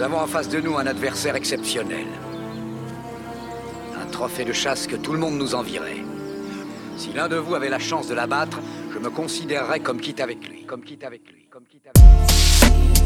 avons en face de nous un adversaire exceptionnel. Un trophée de chasse que tout le monde nous envierait. Si l'un de vous avait la chance de l'abattre, je me considérerais comme quitte avec lui. Comme quitte avec lui. Comme quitte avec lui.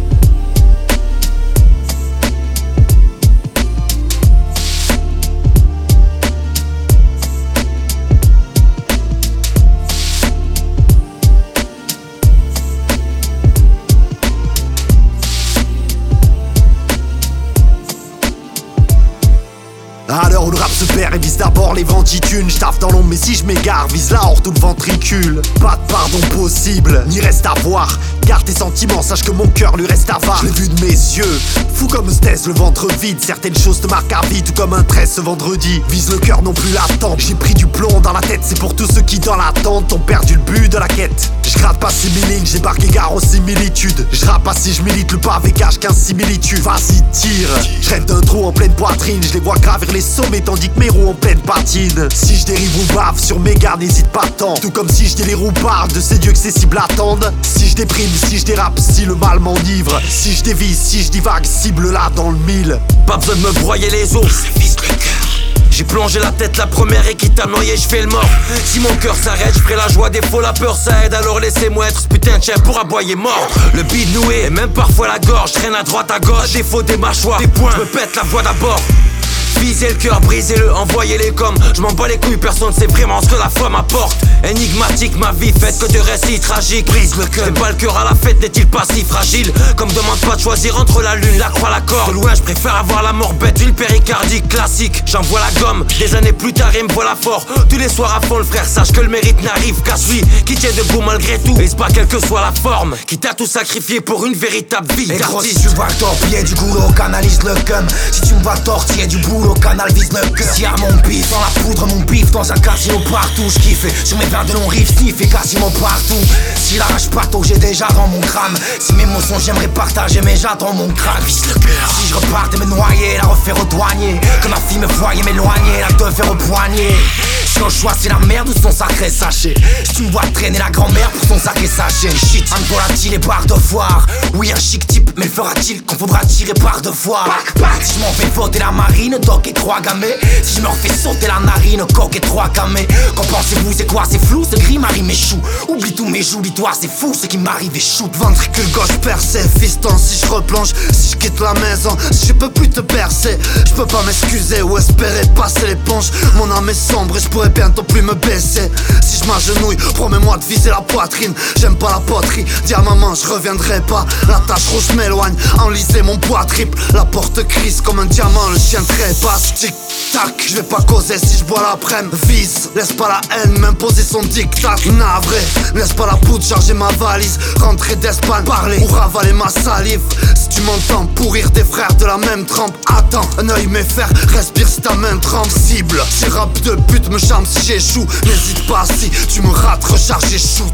À l'heure où le rap se perd et vise d'abord les ventitunes, j'taffe dans l'ombre mais si je m'égare, vise la horde ou le ventricule. Pas de pardon possible, ni reste à voir. Garde tes sentiments, sache que mon cœur lui reste avare. Je l'ai vu de mes yeux, fou comme Stès, le ventre vide. Certaines choses te marquent à vie, tout comme un 13 ce vendredi. Vise le cœur, non plus l'attente. J'ai pris du plomb dans la tête, c'est pour tous ceux qui dans l'attente ont perdu le but de la quête. Je gratte pas 6000 lignes, j'ai barqué gare aux similitudes. Je rappe pas si je milite, le pavé cache qu'un similitude. Vas-y tire, je rêve d'un trou en pleine poitrine. Je les vois gravir les sommets tandis que mes roues en pleine patine. Si je dérive ou bave sur mes gardes, n'hésite pas tant. Tout comme si je délire ou parle de ces dieux que ces cibles attendent. Si je déprime, si je dérape, si le mal m'enivre. Si je dévise, si je divague, cible là dans le mille. Pas besoin de me broyer les os, je vise le cœur. J'ai plongé la tête la première et quitte à me noyer, je fais le mort. Si mon cœur s'arrête, je ferai la joie, des faux, la peur ça aide. Alors laissez-moi être ce putain de chien pour aboyer mort. Le bide noué et même parfois la gorge, traîne à droite à gauche, défaut des mâchoires, des poings, je me pète la voix d'abord. Visez le cœur, brisez-le, envoyez-les comme. Je m'en bats les couilles, personne sait vraiment ce que la foi m'apporte. Énigmatique ma vie, faite que de récits tragiques. Brise le cœur, pas le cœur à la fête, n'est-il pas si fragile? Comme demande pas de choisir entre la lune, la croix, la corde. De loin je préfère avoir la mort bête d'une péricardie classique. J'envoie la gomme, des années plus tard il me voilà fort. Tous les soirs à fond le frère, sache que le mérite n'arrive qu'à celui qui tient debout malgré tout. Et c'est pas quelle que soit la forme, qui t'a tout sacrifié pour une véritable vie d'artiste. Si tu vois torpiller du goulot, canalise le cum. Si tu me vois tortiller du boulot, canal vise le cœur. Si à mon pif, dans la poudre, mon pif, dans un casino partout, je kiffe. Sur mes verres de long riff, sniff et quasiment partout. Si la rage partout, j'ai déjà dans mon crâne. Si mes mots sont, j'aimerais partager, mais j'attends mon crâne. Vise le cœur. Si je repartais me noyer, la refaire au douanier. Que ma fille me voyait m'éloigner, la te faire au poignet. Si le choix c'est la merde ou son sacré sachet. Si tu me vois traîner la grand-mère pour son sacré sachet. Shit, un volatile et barre de foire. Oui, un chic type, mais le fera-t-il qu'on faudra tirer par de foire? Si je m'en fais voter la marine, doc et 3 gamets. Si je me refais sauter la narine, coq et 3 camés. Qu'en pensez-vous, c'est quoi? C'est flou, ce gris Marie m'échoue. Oublie tous mes joues, dis-toi, c'est fou, ce qui m'arrive échoue. Ventricule gauche percé, fiston, si je replonge, si je quitte la maison, si je peux plus te percer, je peux pas m'excuser ou espérer passer l'éponge. Mon âme est sombre et je pourrais bientôt plus me baisser. Si je m'agenouille, promets-moi de viser la poitrine. J'aime pas la poterie, dis à maman je reviendrai pas. La tache rouge m'éloigne, enlisez mon poids triple. La porte crise comme un diamant, le chien trépasse. Tic tac, je vais pas causer si je bois l'après-midi. Vise, laisse pas la haine m'imposer son dictat. Navré, laisse pas la poudre charger ma valise. Rentrer d'Espagne, parler ou ravaler ma salive. Si tu m'entends pourrir des frères de la même trempe, attends, un œil m'effraie, respire si ta main tremble. Cible, si rap de but me chame si j'échoue. N'hésite pas si tu me rates, recharge et shoot.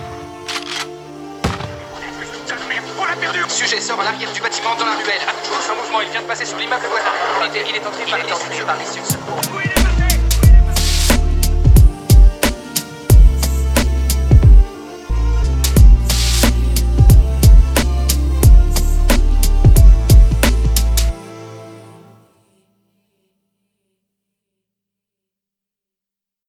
Sujet sort à l'arrière du bâtiment dans la ruelle. Toujours sans mouvement, il vient de passer sous l'immeuble voisin. Il est entré par les secours.